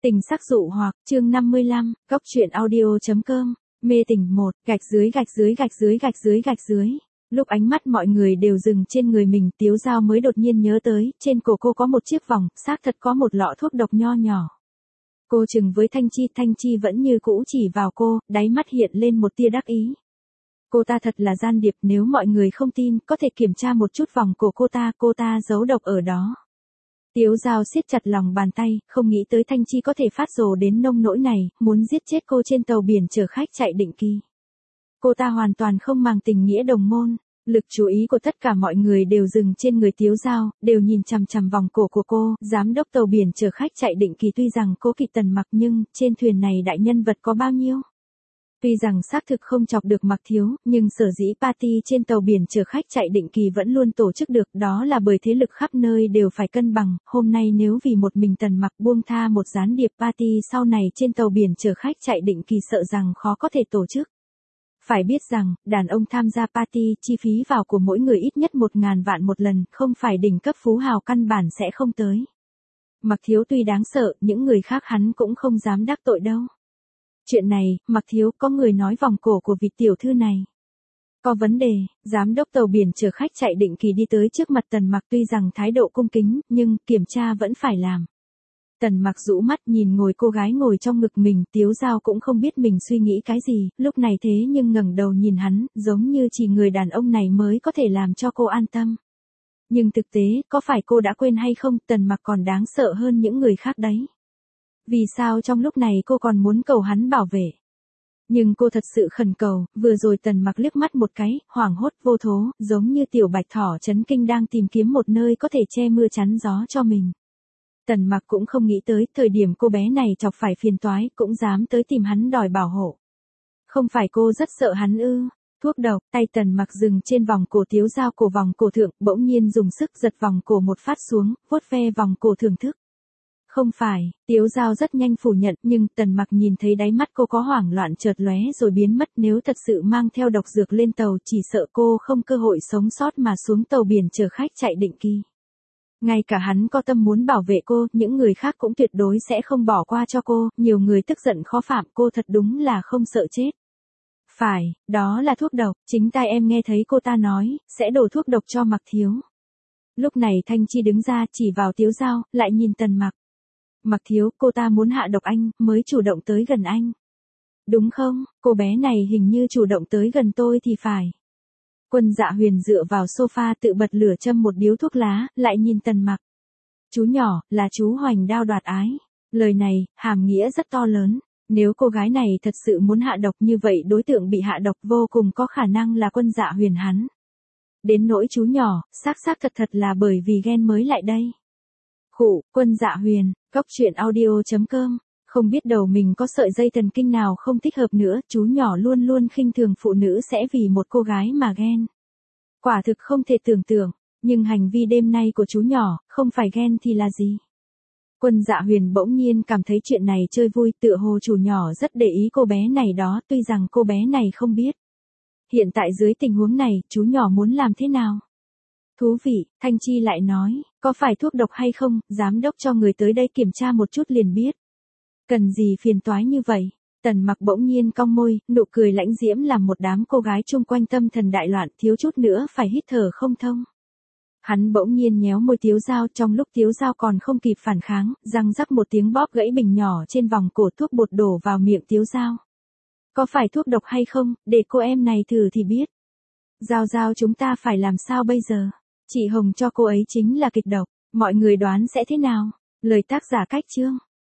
Tình sắc dụ hoặc, chương 55, góc truyện audio.com, mê tình 1, gạch dưới gạch dưới gạch dưới gạch dưới gạch dưới. Lúc ánh mắt mọi người đều dừng trên người mình, Tiếu Dao mới đột nhiên nhớ tới, trên cổ cô có một chiếc vòng, xác thật có một lọ thuốc độc nho nhỏ. Cô chừng với Thanh Chi vẫn như cũ chỉ vào cô, đáy mắt hiện lên một tia đắc ý. Cô ta thật là gian điệp, nếu mọi người không tin, có thể kiểm tra một chút vòng cổ cô ta giấu độc ở đó. Tiếu Dao siết chặt lòng bàn tay, không nghĩ tới Thanh Chi có thể phát rồ đến nông nỗi này, muốn giết chết cô trên tàu biển chở khách chạy Định Kỳ. Cô ta hoàn toàn không màng tình nghĩa đồng môn, lực chú ý của tất cả mọi người đều dừng trên người Tiếu Dao, đều nhìn chằm chằm vòng cổ của cô. Giám đốc tàu biển chở khách chạy Định Kỳ tuy rằng cố kỵ Tần Mặc nhưng trên thuyền này đại nhân vật có bao nhiêu? Tuy rằng xác thực không chọc được Mặc Thiếu, nhưng sở dĩ party trên tàu biển chở khách chạy Định Kỳ vẫn luôn tổ chức được, đó là bởi thế lực khắp nơi đều phải cân bằng. Hôm nay nếu vì một mình Tần Mặc buông tha một gián điệp party sau này trên tàu biển chở khách chạy Định Kỳ sợ rằng khó có thể tổ chức. Phải biết rằng, đàn ông tham gia party chi phí vào của mỗi người ít nhất 1.000 vạn một lần, không phải đỉnh cấp phú hào căn bản sẽ không tới. Mặc Thiếu tuy đáng sợ, những người khác hắn cũng không dám đắc tội đâu. Chuyện này, Mặc Thiếu, có người nói vòng cổ của vị tiểu thư này có vấn đề. Giám đốc tàu biển chở khách chạy Định Kỳ đi tới trước mặt Tần Mặc, tuy rằng thái độ cung kính, nhưng kiểm tra vẫn phải làm. Tần Mặc rũ mắt nhìn cô gái ngồi trong ngực mình, Tiếu Dao cũng không biết mình suy nghĩ cái gì, lúc này thế nhưng ngẩng đầu nhìn hắn, giống như chỉ người đàn ông này mới có thể làm cho cô an tâm. Nhưng thực tế, có phải cô đã quên hay không, Tần Mặc còn đáng sợ hơn những người khác đấy. Vì sao trong lúc này cô còn muốn cầu hắn bảo vệ? Nhưng cô thật sự khẩn cầu, vừa rồi Tần Mặc liếc mắt một cái, hoảng hốt vô thố, giống như tiểu bạch thỏ chấn kinh đang tìm kiếm một nơi có thể che mưa chắn gió cho mình. Tần Mặc cũng không nghĩ tới, thời điểm cô bé này chọc phải phiền toái, cũng dám tới tìm hắn đòi bảo hộ. Không phải cô rất sợ hắn ư? Thuốc độc, tay Tần Mặc dừng trên vòng cổ Tiếu Dao, cổ vòng cổ thượng, bỗng nhiên dùng sức giật vòng cổ một phát xuống, vuốt ve vòng cổ thưởng thức. Không phải, Tiếu Dao rất nhanh phủ nhận, nhưng Tần Mặc nhìn thấy đáy mắt cô có hoảng loạn chợt lóe rồi biến mất, nếu thật sự mang theo độc dược lên tàu chỉ sợ cô không cơ hội sống sót mà xuống tàu biển chở khách chạy Định Kỳ. Ngay cả hắn có tâm muốn bảo vệ cô, những người khác cũng tuyệt đối sẽ không bỏ qua cho cô, nhiều người tức giận khó phạm, cô thật đúng là không sợ chết. Phải, đó là thuốc độc, chính tai em nghe thấy cô ta nói, sẽ đổ thuốc độc cho Mặc Thiếu. Lúc này Thanh Chi đứng ra chỉ vào Tiếu Dao, lại nhìn Tần Mặc. Mặc Thiếu, cô ta muốn hạ độc anh, mới chủ động tới gần anh. Đúng không, cô bé này hình như chủ động tới gần tôi thì phải. Quân Dạ Huyền dựa vào sofa tự bật lửa châm một điếu thuốc lá, lại nhìn Tần Mặc. Chú nhỏ, là chú hoành đao đoạt ái. Lời này, hàm nghĩa rất to lớn. Nếu cô gái này thật sự muốn hạ độc như vậy, đối tượng bị hạ độc vô cùng có khả năng là Quân Dạ Huyền hắn. Đến nỗi chú nhỏ, xác thật là bởi vì ghen mới lại đây. Khụ, Quân Dạ Huyền, góc truyện audio.com. Không biết đầu mình có sợi dây thần kinh nào không thích hợp nữa, chú nhỏ luôn luôn khinh thường phụ nữ sẽ vì một cô gái mà ghen. Quả thực không thể tưởng tượng, nhưng hành vi đêm nay của chú nhỏ, không phải ghen thì là gì? Quân Dạ Huyền bỗng nhiên cảm thấy chuyện này chơi vui, tựa hồ chủ nhỏ rất để ý cô bé này đó, tuy rằng cô bé này không biết. Hiện tại dưới tình huống này, chú nhỏ muốn làm thế nào? Thú vị, Thanh Chi lại nói, có phải thuốc độc hay không, giám đốc cho người tới đây kiểm tra một chút liền biết. Cần gì phiền toái như vậy? Tần Mặc bỗng nhiên cong môi, nụ cười lãnh diễm làm một đám cô gái chung quanh tâm thần đại loạn, thiếu chút nữa phải hít thở không thông. Hắn bỗng nhiên nhéo môi Tiếu Dao, trong lúc Tiếu Dao còn không kịp phản kháng, răng rắc một tiếng bóp gãy bình nhỏ trên vòng cổ, thuốc bột đổ vào miệng Tiếu Dao. Có phải thuốc độc hay không, để cô em này thử thì biết. Dao chúng ta phải làm sao bây giờ? Chị Hồng cho cô ấy chính là kịch độc, mọi người đoán sẽ thế nào? Lời tác giả cách chương.